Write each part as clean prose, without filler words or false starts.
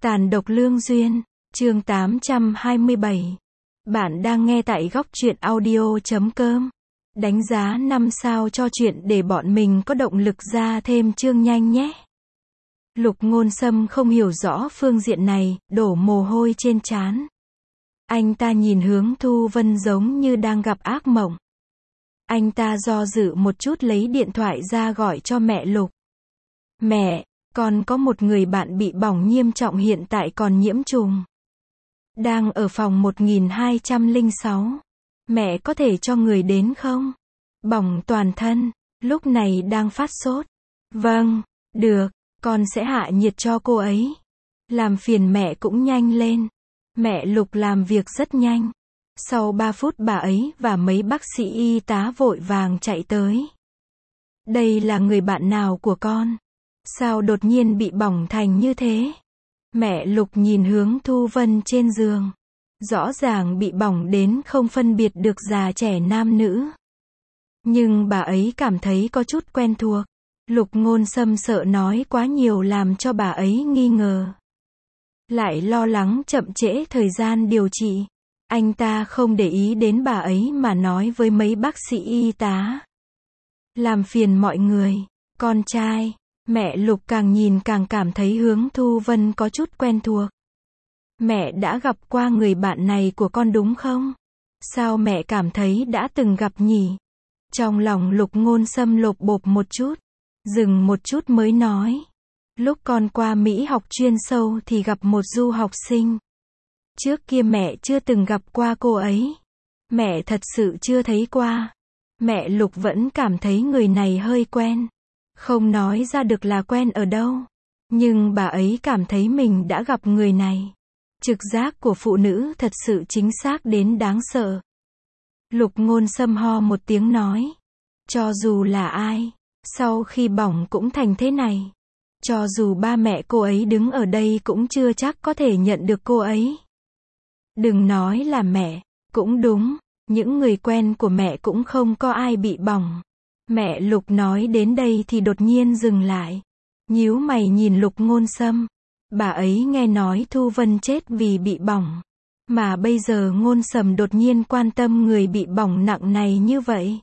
Tàn độc lương duyên, chương 827. Bạn đang nghe tại góc truyện audio.com. Đánh giá 5 sao cho chuyện để bọn mình có động lực ra thêm chương nhanh nhé. Lục Ngôn Sâm không hiểu rõ phương diện này, đổ mồ hôi trên trán. Anh ta nhìn hướng Thu Vân giống như đang gặp ác mộng. Anh ta do dự một chút lấy điện thoại ra gọi cho mẹ Lục. Mẹ, con có một người bạn bị bỏng nghiêm trọng hiện tại còn nhiễm trùng. Đang ở phòng 1206. Mẹ có thể cho người đến không? Bỏng toàn thân, lúc này đang phát sốt. Vâng, được, con sẽ hạ nhiệt cho cô ấy. Làm phiền mẹ cũng nhanh lên. Mẹ Lục làm việc rất nhanh. Sau 3 phút bà ấy và mấy bác sĩ y tá vội vàng chạy tới. Đây là người bạn nào của con? Sao đột nhiên bị bỏng thành như thế? Mẹ Lục nhìn hướng Thu Vân trên giường. Rõ ràng bị bỏng đến không phân biệt được già trẻ nam nữ. Nhưng bà ấy cảm thấy có chút quen thuộc. Lục Ngôn Sâm sợ nói quá nhiều làm cho bà ấy nghi ngờ. Lại lo lắng chậm trễ thời gian điều trị. Anh ta không để ý đến bà ấy mà nói với mấy bác sĩ y tá. Làm phiền mọi người, con trai. Mẹ Lục càng nhìn càng cảm thấy hướng Thu Vân có chút quen thuộc. Mẹ đã gặp qua người bạn này của con đúng không? Sao mẹ cảm thấy đã từng gặp nhỉ? Trong lòng Lục Ngôn Sâm lột bột một chút. Dừng một chút mới nói. Lúc con qua Mỹ học chuyên sâu thì gặp một du học sinh. Trước kia mẹ chưa từng gặp qua cô ấy. Mẹ thật sự chưa thấy qua. Mẹ Lục vẫn cảm thấy người này hơi quen. Không nói ra được là quen ở đâu. Nhưng bà ấy cảm thấy mình đã gặp người này. Trực giác của phụ nữ thật sự chính xác đến đáng sợ. Lục Ngôn Sâm ho một tiếng nói. Cho dù là ai, sau khi bỏng cũng thành thế này. Cho dù ba mẹ cô ấy đứng ở đây cũng chưa chắc có thể nhận được cô ấy. Đừng nói là mẹ, cũng đúng, những người quen của mẹ cũng không có ai bị bỏng. Mẹ Lục nói đến đây thì đột nhiên dừng lại. Nhíu mày nhìn Lục Ngôn Sâm. Bà ấy nghe nói Thu Vân chết vì bị bỏng. Mà bây giờ Ngôn Sâm đột nhiên quan tâm người bị bỏng nặng này như vậy.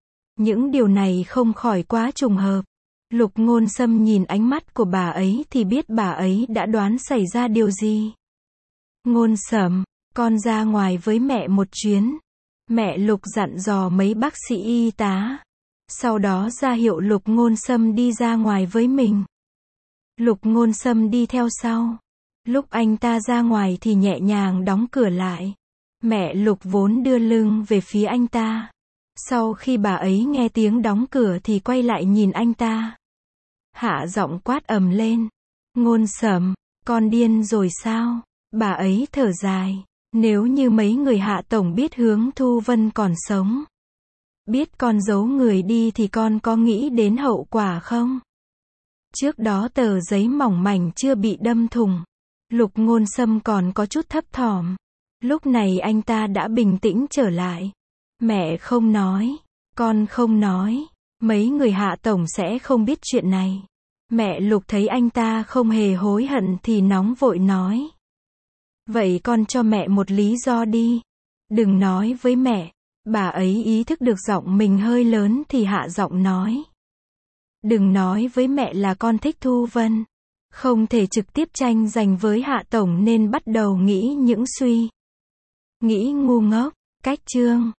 Những điều này không khỏi quá trùng hợp. Lục Ngôn Sâm nhìn ánh mắt của bà ấy thì biết bà ấy đã đoán xảy ra điều gì. Ngôn Sâm, con ra ngoài với mẹ một chuyến. Mẹ Lục dặn dò mấy bác sĩ y tá. Sau đó ra hiệu Lục Ngôn Sâm đi ra ngoài với mình. Lục Ngôn Sâm đi theo sau. Lúc anh ta ra ngoài thì nhẹ nhàng đóng cửa lại. Mẹ Lục vốn đưa lưng về phía anh ta. Sau khi bà ấy nghe tiếng đóng cửa thì quay lại nhìn anh ta. Hạ giọng quát ầm lên. Ngôn Sâm, con điên rồi sao? Bà ấy thở dài. Nếu như mấy người Hạ tổng biết hướng Thu Vân còn sống. Biết con giấu người đi thì con có nghĩ đến hậu quả không? Trước đó tờ giấy mỏng mảnh chưa bị đâm thủng. Lục Ngôn Sâm còn có chút thấp thỏm. Lúc này anh ta đã bình tĩnh trở lại. Mẹ không nói. Con không nói. Mấy người Hạ tổng sẽ không biết chuyện này. Mẹ Lục thấy anh ta không hề hối hận thì nóng vội nói. Vậy con cho mẹ một lý do đi. Đừng nói với mẹ. Bà ấy ý thức được giọng mình hơi lớn thì hạ giọng nói. Đừng nói với mẹ là con thích Thu Vân. Không thể trực tiếp tranh giành với Hạ tổng nên bắt đầu nghĩ những suy nghĩ ngu ngốc. Cách chương